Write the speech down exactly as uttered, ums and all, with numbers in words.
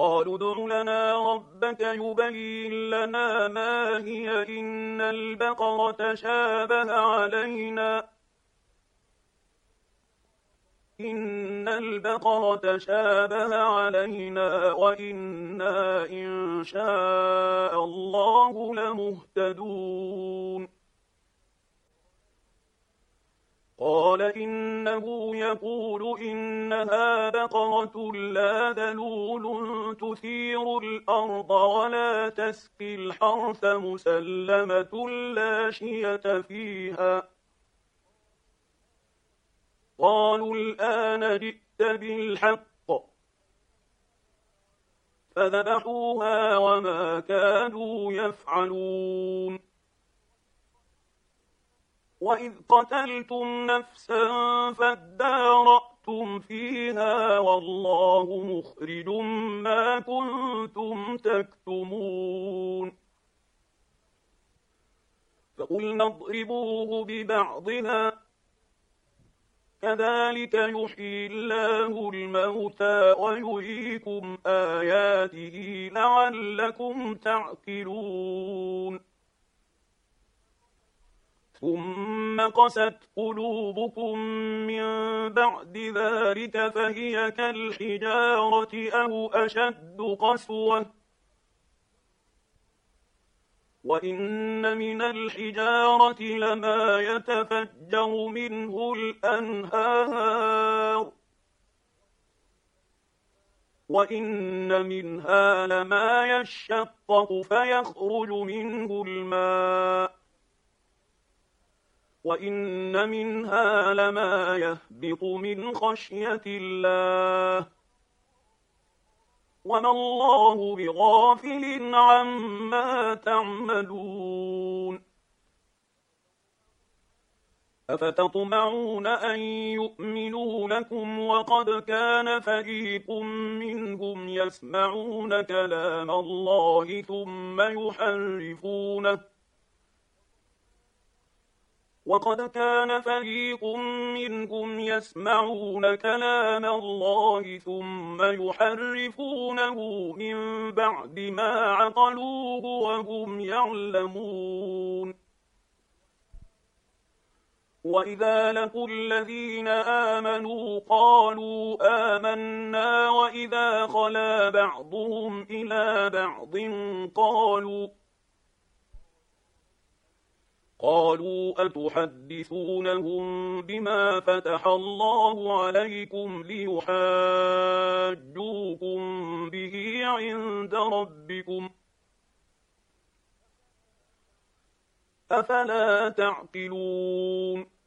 قالوا ادع لنا ربك يبين لنا ما هي إن البقرة شابه علينا إن البقرة شابه علينا وإنا إن شاء الله لمهتدون قال إنه يقول إنها بقرة لا ذلول تثير الأرض ولا تسقي الحرث مسلمة لا شية فيها قالوا الآن جئت بالحق فذبحوها وما كانوا يفعلون وإذ قتلتم نفسا فادارأتم فيها والله مخرج ما كنتم تكتمون فقلنا اضربوه ببعضها كذلك يحيي الله الموتى ويريكم آياته لعلكم تعقلون ثم قست قلوبكم من بعد ذلك فهي كالحجارة أو أشد قسوة وإن من الحجارة لما يتفجر منه الأنهار وإن منها لما يشقق فيخرج منه الماء وإن منها لما يهبط من خشية الله وما الله بغافل عما تعملون أفتطمعون أن يؤمنوا لكم وقد كان فريق منهم يسمعون كلام الله ثم يحرفونه وقد كان فريق منهم يسمعون كلام الله ثم يحرفونه من بعد ما عقلوه وهم يعلمون وإذا لقوا الذين آمنوا قالوا آمنا وإذا خلا بعضهم إلى بعض قالوا قالوا أتحدثونهم بما فتح الله عليكم ليحاجوكم به عند ربكم أفلا تعقلون